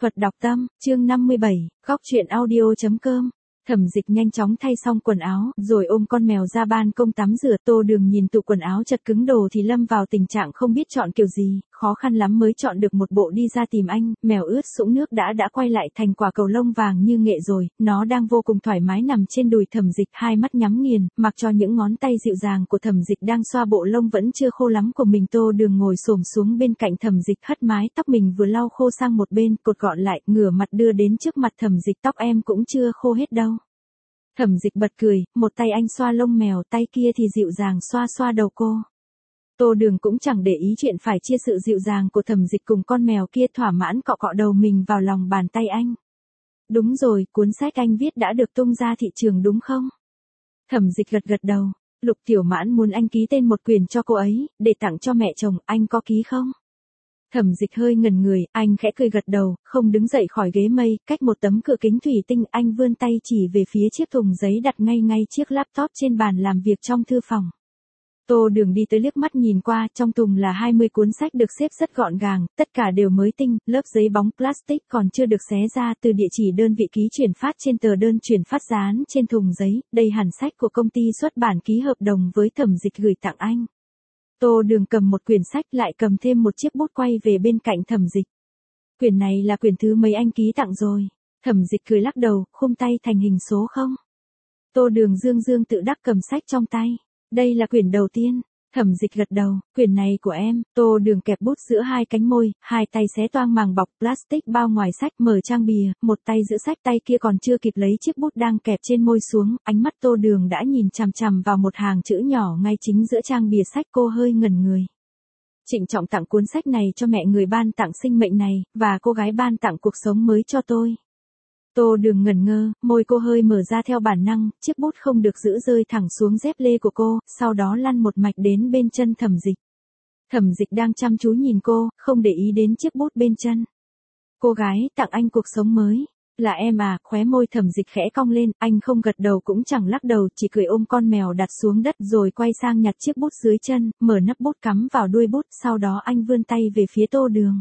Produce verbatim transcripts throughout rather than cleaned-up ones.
Thuật đọc tâm, chương năm mươi bảy, góc truyện audio.com. Thẩm Dịch nhanh chóng thay xong quần áo, rồi ôm con mèo ra ban công tắm rửa. Tô Đường nhìn tủ quần áo chật cứng đồ thì lâm vào tình trạng không biết chọn kiểu gì, khó khăn lắm mới chọn được một bộ đi ra tìm anh. Mèo ướt sũng nước đã đã quay lại thành quả cầu lông vàng như nghệ rồi, nó đang vô cùng thoải mái nằm trên đùi Thẩm Dịch, hai mắt nhắm nghiền, mặc cho những ngón tay dịu dàng của Thẩm Dịch đang xoa bộ lông vẫn chưa khô lắm của mình. Tô Đường ngồi xổm xuống bên cạnh Thẩm Dịch, hất mái tóc mình vừa lau khô sang một bên, cột gọn lại, ngửa mặt đưa đến trước mặt Thẩm Dịch. Tóc em cũng chưa khô hết đâu. Thẩm Dịch bật cười, một tay anh xoa lông mèo, tay kia thì dịu dàng xoa xoa đầu cô. Tô Đường cũng chẳng để ý chuyện phải chia sự dịu dàng của Thẩm Dịch cùng con mèo kia, thỏa mãn cọ cọ đầu mình vào lòng bàn tay anh. Đúng rồi, cuốn sách anh viết đã được tung ra thị trường đúng không? Thẩm Dịch gật gật đầu. Lục Tiểu Mãn muốn anh ký tên một quyển cho cô ấy, để tặng cho mẹ chồng, anh có ký không? Thẩm Dịch hơi ngẩn người, anh khẽ cười gật đầu, không đứng dậy khỏi ghế mây, cách một tấm cửa kính thủy tinh, anh vươn tay chỉ về phía chiếc thùng giấy đặt ngay ngay chiếc laptop trên bàn làm việc trong thư phòng. Tô Đường đi tới liếc mắt nhìn qua, trong thùng là hai mươi cuốn sách được xếp rất gọn gàng, tất cả đều mới tinh, lớp giấy bóng plastic còn chưa được xé ra, từ địa chỉ đơn vị ký chuyển phát trên tờ đơn chuyển phát dán trên thùng giấy, đây hẳn sách của công ty xuất bản ký hợp đồng với Thẩm Dịch gửi tặng anh. Tô Đường cầm một quyển sách, lại cầm thêm một chiếc bút, quay về bên cạnh Thẩm Dịch. Quyển này là quyển thứ mấy anh ký tặng rồi? Thẩm Dịch cười lắc đầu, khung tay thành hình số không? Tô Đường dương dương tự đắc cầm sách trong tay. Đây là quyển đầu tiên. Thẩm Dịch gật đầu, quyển này của em. Tô Đường kẹp bút giữa hai cánh môi, hai tay xé toang màng bọc plastic bao ngoài sách, mở trang bìa, một tay giữ sách, tay kia còn chưa kịp lấy chiếc bút đang kẹp trên môi xuống, ánh mắt Tô Đường đã nhìn chằm chằm vào một hàng chữ nhỏ ngay chính giữa trang bìa sách. Cô hơi ngẩn người. Trịnh trọng tặng cuốn sách này cho mẹ người ban tặng sinh mệnh này, và cô gái ban tặng cuộc sống mới cho tôi. Tô Đường ngẩn ngơ, môi cô hơi mở ra theo bản năng, chiếc bút không được giữ rơi thẳng xuống dép lê của cô, sau đó lăn một mạch đến bên chân Thẩm Dịch. Thẩm Dịch đang chăm chú nhìn cô, không để ý đến chiếc bút bên chân. Cô gái tặng anh cuộc sống mới, là em à? Khóe môi Thẩm Dịch khẽ cong lên, anh không gật đầu cũng chẳng lắc đầu, chỉ cười ôm con mèo đặt xuống đất rồi quay sang nhặt chiếc bút dưới chân, mở nắp bút cắm vào đuôi bút, sau đó anh vươn tay về phía Tô Đường.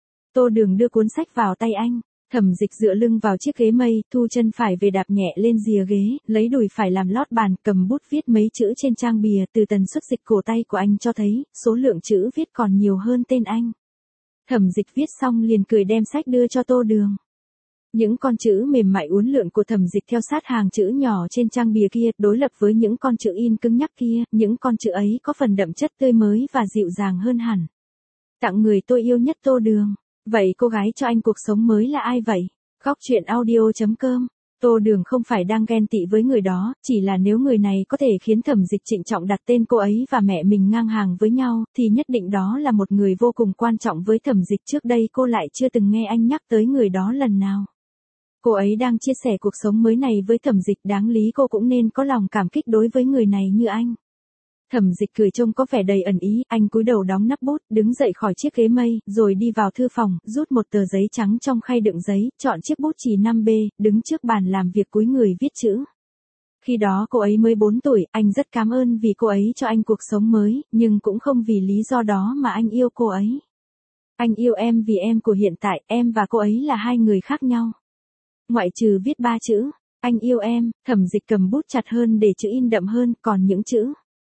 Tô Đường đưa cuốn sách vào tay anh. Thẩm Dịch dựa lưng vào chiếc ghế mây, thu chân phải về đạp nhẹ lên rìa ghế, lấy đùi phải làm lót bàn, cầm bút viết mấy chữ trên trang bìa. Từ tần suất dịch cổ tay của anh cho thấy, số lượng chữ viết còn nhiều hơn tên anh. Thẩm Dịch viết xong liền cười đem sách đưa cho Tô Đường. Những con chữ mềm mại uốn lượn của Thẩm Dịch theo sát hàng chữ nhỏ trên trang bìa kia, đối lập với những con chữ in cứng nhắc kia, những con chữ ấy có phần đậm chất tươi mới và dịu dàng hơn hẳn. Tặng người tôi yêu nhất Tô Đường. Vậy cô gái cho anh cuộc sống mới là ai vậy? Góc truyện audio.com. Tô Đường không phải đang ghen tị với người đó, chỉ là nếu người này có thể khiến Thẩm Dịch trịnh trọng đặt tên cô ấy và mẹ mình ngang hàng với nhau, thì nhất định đó là một người vô cùng quan trọng với Thẩm Dịch. Trước đây cô lại chưa từng nghe anh nhắc tới người đó lần nào. Cô ấy đang chia sẻ cuộc sống mới này với Thẩm Dịch, đáng lý cô cũng nên có lòng cảm kích đối với người này như anh. Thẩm Dịch cười trông có vẻ đầy ẩn ý, anh cúi đầu đóng nắp bút, đứng dậy khỏi chiếc ghế mây, rồi đi vào thư phòng, rút một tờ giấy trắng trong khay đựng giấy, chọn chiếc bút chì năm B, đứng trước bàn làm việc cúi người viết chữ. Khi đó cô ấy mới bốn tuổi, anh rất cảm ơn vì cô ấy cho anh cuộc sống mới, nhưng cũng không vì lý do đó mà anh yêu cô ấy. Anh yêu em vì em của hiện tại, em và cô ấy là hai người khác nhau. Ngoại trừ viết ba chữ, anh yêu em, Thẩm Dịch cầm bút chặt hơn để chữ in đậm hơn, còn những chữ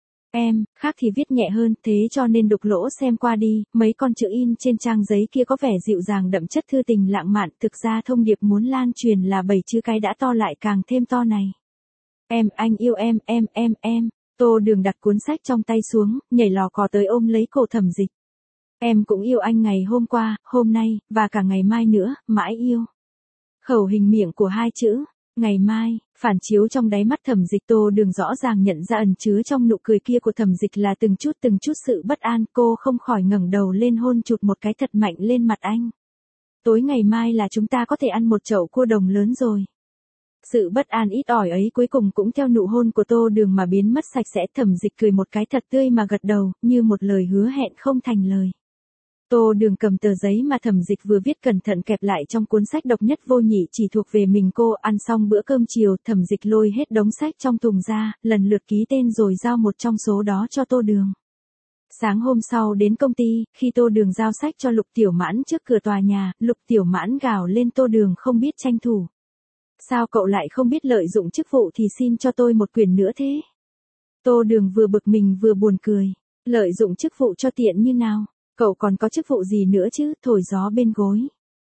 em, khác thì viết nhẹ hơn, thế cho nên đục lỗ xem qua đi, mấy con chữ in trên trang giấy kia có vẻ dịu dàng đậm chất thư tình lãng mạn, thực ra thông điệp muốn lan truyền là bảy chữ cái đã to lại càng thêm to này. Em, anh yêu em, em, em, em. Tô Đường đặt cuốn sách trong tay xuống, nhảy lò cò tới ôm lấy cổ Thẩm Dịch. Em cũng yêu anh ngày hôm qua, hôm nay, và cả ngày mai nữa, mãi yêu. Khẩu hình miệng của hai chữ ngày mai, phản chiếu trong đáy mắt Thẩm Dịch. Tô Đường rõ ràng nhận ra ẩn chứa trong nụ cười kia của Thẩm Dịch là từng chút từng chút sự bất an, cô không khỏi ngẩng đầu lên hôn chụt một cái thật mạnh lên mặt anh. Tối ngày mai là chúng ta có thể ăn một chậu cua đồng lớn rồi. Sự bất an ít ỏi ấy cuối cùng cũng theo nụ hôn của Tô Đường mà biến mất sạch sẽ. Thẩm Dịch cười một cái thật tươi mà gật đầu, như một lời hứa hẹn không thành lời. Tô Đường cầm tờ giấy mà Thẩm Dịch vừa viết cẩn thận kẹp lại trong cuốn sách độc nhất vô nhị chỉ thuộc về mình cô. Ăn xong bữa cơm chiều, Thẩm Dịch lôi hết đống sách trong thùng ra, lần lượt ký tên rồi giao một trong số đó cho Tô Đường. Sáng hôm sau đến công ty, khi Tô Đường giao sách cho Lục Tiểu Mãn trước cửa tòa nhà, Lục Tiểu Mãn gào lên Tô Đường không biết tranh thủ. Sao cậu lại không biết lợi dụng chức vụ thì xin cho tôi một quyền nữa thế? Tô Đường vừa bực mình vừa buồn cười. Lợi dụng chức vụ cho tiện như nào? Cậu còn có chức vụ gì nữa chứ, thổi gió bên gối.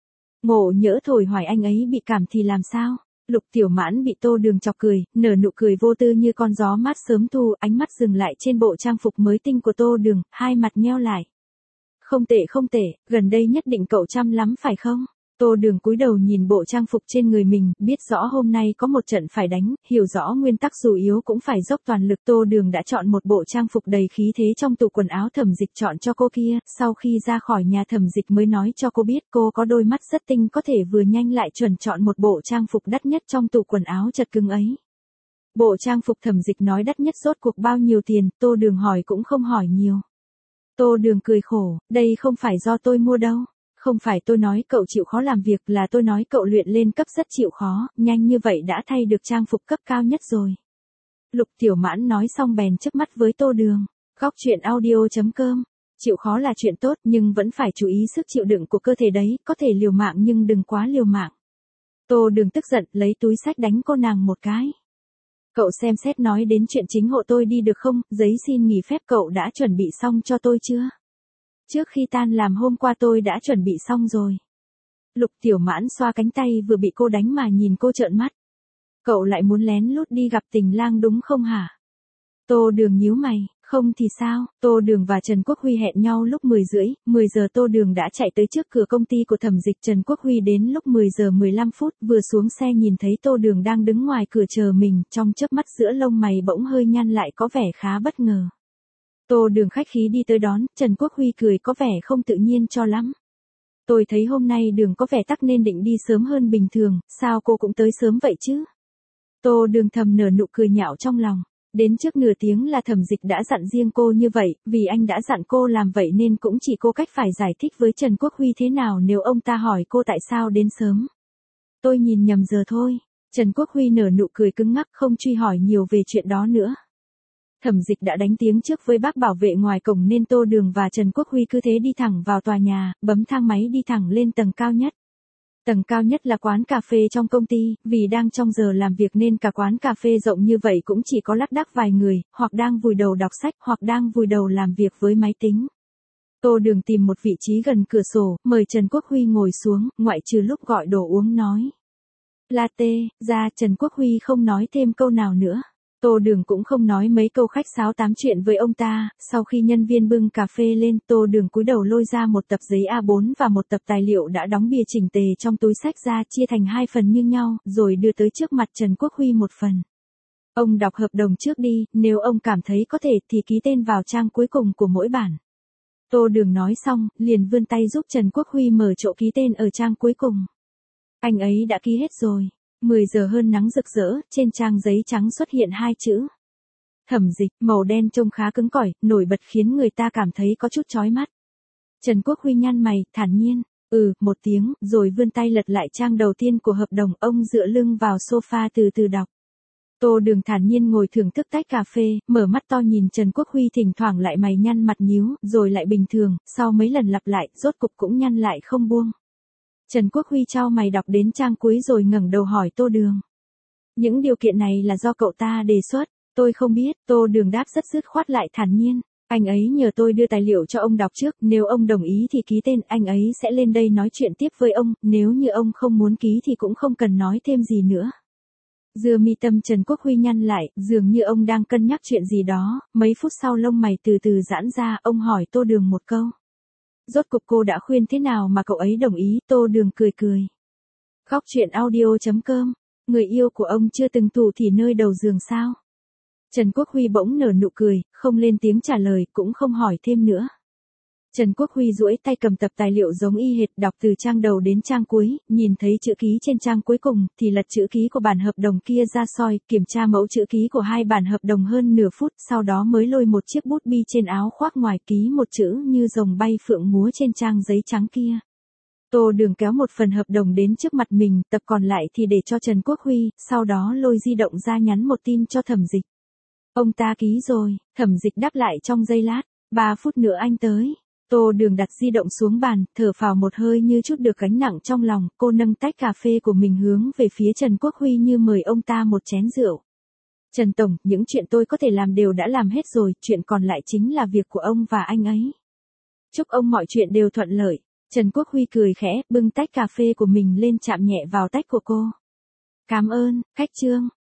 Ngộ nhỡ thổi hoài anh ấy bị cảm thì làm sao? Lục Tiểu Mãn bị Tô Đường chọc cười, nở nụ cười vô tư như con gió mát sớm thu, ánh mắt dừng lại trên bộ trang phục mới tinh của Tô Đường, hai mặt nheo lại. Không tệ không tệ, gần đây nhất định cậu chăm lắm phải không? Tô Đường cúi đầu nhìn bộ trang phục trên người mình, biết rõ hôm nay có một trận phải đánh, hiểu rõ nguyên tắc dù yếu cũng phải dốc toàn lực. Tô Đường đã chọn một bộ trang phục đầy khí thế trong tủ quần áo Thẩm Dịch chọn cho cô kia, sau khi ra khỏi nhà Thẩm Dịch mới nói cho cô biết cô có đôi mắt rất tinh có thể vừa nhanh lại chuẩn chọn một bộ trang phục đắt nhất trong tủ quần áo chật cứng ấy. Bộ trang phục Thẩm Dịch nói đắt nhất rốt cuộc bao nhiêu tiền, Tô Đường hỏi cũng không hỏi nhiều. Tô Đường cười khổ, đây không phải do tôi mua đâu. Không phải tôi nói cậu chịu khó làm việc, là tôi nói cậu luyện lên cấp rất chịu khó, nhanh như vậy đã thay được trang phục cấp cao nhất rồi. Lục Tiểu Mãn nói xong bèn chớp mắt với Tô Đường. Góc truyện audio chấm com. Chịu khó là chuyện tốt nhưng vẫn phải chú ý sức chịu đựng của cơ thể đấy, có thể liều mạng nhưng đừng quá liều mạng. Tô Đường tức giận lấy túi xách đánh cô nàng một cái. Cậu xem xét nói đến chuyện chính hộ tôi đi được không, giấy xin nghỉ phép cậu đã chuẩn bị xong cho tôi chưa? Trước khi tan làm hôm qua tôi đã chuẩn bị xong rồi. Lục Tiểu Mãn xoa cánh tay vừa bị cô đánh mà nhìn cô trợn mắt. Cậu lại muốn lén lút đi gặp Tình Lang đúng không hả? Tô Đường nhíu mày, không thì sao? Tô Đường và Trần Quốc Huy hẹn nhau lúc mười rưỡi, mười giờ Tô Đường đã chạy tới trước cửa công ty của Thẩm Dịch. Trần Quốc Huy đến lúc mười giờ mười lăm phút, vừa xuống xe nhìn thấy Tô Đường đang đứng ngoài cửa chờ mình, trong chớp mắt giữa lông mày bỗng hơi nhăn lại có vẻ khá bất ngờ. Tô Đường khách khí đi tới đón, Trần Quốc Huy cười có vẻ không tự nhiên cho lắm. Tôi thấy hôm nay Đường có vẻ tắc nên định đi sớm hơn bình thường, sao cô cũng tới sớm vậy chứ? Tô Đường thầm nở nụ cười nhạo trong lòng. Đến trước nửa tiếng là Thẩm Dịch đã dặn riêng cô như vậy, vì anh đã dặn cô làm vậy nên cũng chỉ cô cách phải giải thích với Trần Quốc Huy thế nào nếu ông ta hỏi cô tại sao đến sớm. Tôi nhìn nhầm giờ thôi. Trần Quốc Huy nở nụ cười cứng ngắc không truy hỏi nhiều về chuyện đó nữa. Thẩm Dịch đã đánh tiếng trước với bác bảo vệ ngoài cổng nên Tô Đường và Trần Quốc Huy cứ thế đi thẳng vào tòa nhà, bấm thang máy đi thẳng lên tầng cao nhất. Tầng cao nhất là quán cà phê trong công ty, vì đang trong giờ làm việc nên cả quán cà phê rộng như vậy cũng chỉ có lác đác vài người, hoặc đang vùi đầu đọc sách hoặc đang vùi đầu làm việc với máy tính. Tô Đường tìm một vị trí gần cửa sổ, mời Trần Quốc Huy ngồi xuống, ngoại trừ lúc gọi đồ uống nói latte, ra Trần Quốc Huy không nói thêm câu nào nữa. Tô Đường cũng không nói mấy câu khách sáo tám chuyện với ông ta, sau khi nhân viên bưng cà phê lên, Tô Đường cúi đầu lôi ra một tập giấy A bốn và một tập tài liệu đã đóng bìa chỉnh tề trong túi xách ra, chia thành hai phần như nhau, rồi đưa tới trước mặt Trần Quốc Huy một phần. Ông đọc hợp đồng trước đi, nếu ông cảm thấy có thể thì ký tên vào trang cuối cùng của mỗi bản. Tô Đường nói xong, liền vươn tay giúp Trần Quốc Huy mở chỗ ký tên ở trang cuối cùng. Anh ấy đã ký hết rồi. mười giờ hơn nắng rực rỡ, trên trang giấy trắng xuất hiện hai chữ. Thẩm Dịch, màu đen trông khá cứng cỏi, nổi bật khiến người ta cảm thấy có chút chói mắt. Trần Quốc Huy nhăn mày, thản nhiên, ừ, một tiếng, rồi vươn tay lật lại trang đầu tiên của hợp đồng, ông dựa lưng vào sofa từ từ đọc. Tô Đường thản nhiên ngồi thưởng thức tách cà phê, mở mắt to nhìn Trần Quốc Huy thỉnh thoảng lại mày nhăn mặt nhíu, rồi lại bình thường, sau mấy lần lặp lại, rốt cục cũng nhăn lại không buông. Trần Quốc Huy chau mày đọc đến trang cuối rồi ngẩng đầu hỏi Tô Đường. Những điều kiện này là do cậu ta đề xuất, tôi không biết, Tô Đường đáp rất dứt khoát lại thản nhiên. Anh ấy nhờ tôi đưa tài liệu cho ông đọc trước, nếu ông đồng ý thì ký tên, anh ấy sẽ lên đây nói chuyện tiếp với ông, nếu như ông không muốn ký thì cũng không cần nói thêm gì nữa. Dưa mi tâm Trần Quốc Huy nhăn lại, dường như ông đang cân nhắc chuyện gì đó, mấy phút sau lông mày từ từ giãn ra, ông hỏi Tô Đường một câu. Rốt cục cô đã khuyên thế nào mà cậu ấy đồng ý? Tô Đường cười cười. Góc truyện audio chấm com. Người yêu của ông chưa từng tù thì nơi đầu giường sao? Trần Quốc Huy bỗng nở nụ cười, không lên tiếng trả lời, cũng không hỏi thêm nữa. Trần Quốc Huy duỗi tay cầm tập tài liệu giống y hệt, đọc từ trang đầu đến trang cuối, nhìn thấy chữ ký trên trang cuối cùng, thì lật chữ ký của bản hợp đồng kia ra soi, kiểm tra mẫu chữ ký của hai bản hợp đồng hơn nửa phút, sau đó mới lôi một chiếc bút bi trên áo khoác ngoài ký một chữ như rồng bay phượng múa trên trang giấy trắng kia. Tô Đường kéo một phần hợp đồng đến trước mặt mình, tập còn lại thì để cho Trần Quốc Huy, sau đó lôi di động ra nhắn một tin cho Thẩm Dịch. Ông ta ký rồi, Thẩm Dịch đáp lại trong giây lát. Ba phút nữa anh tới. Tô Đường đặt di động xuống bàn, thở phào một hơi như chút được gánh nặng trong lòng, cô nâng tách cà phê của mình hướng về phía Trần Quốc Huy như mời ông ta một chén rượu. Trần Tổng, những chuyện tôi có thể làm đều đã làm hết rồi, chuyện còn lại chính là việc của ông và anh ấy. Chúc ông mọi chuyện đều thuận lợi. Trần Quốc Huy cười khẽ, bưng tách cà phê của mình lên chạm nhẹ vào tách của cô. Cảm ơn, khách Trương.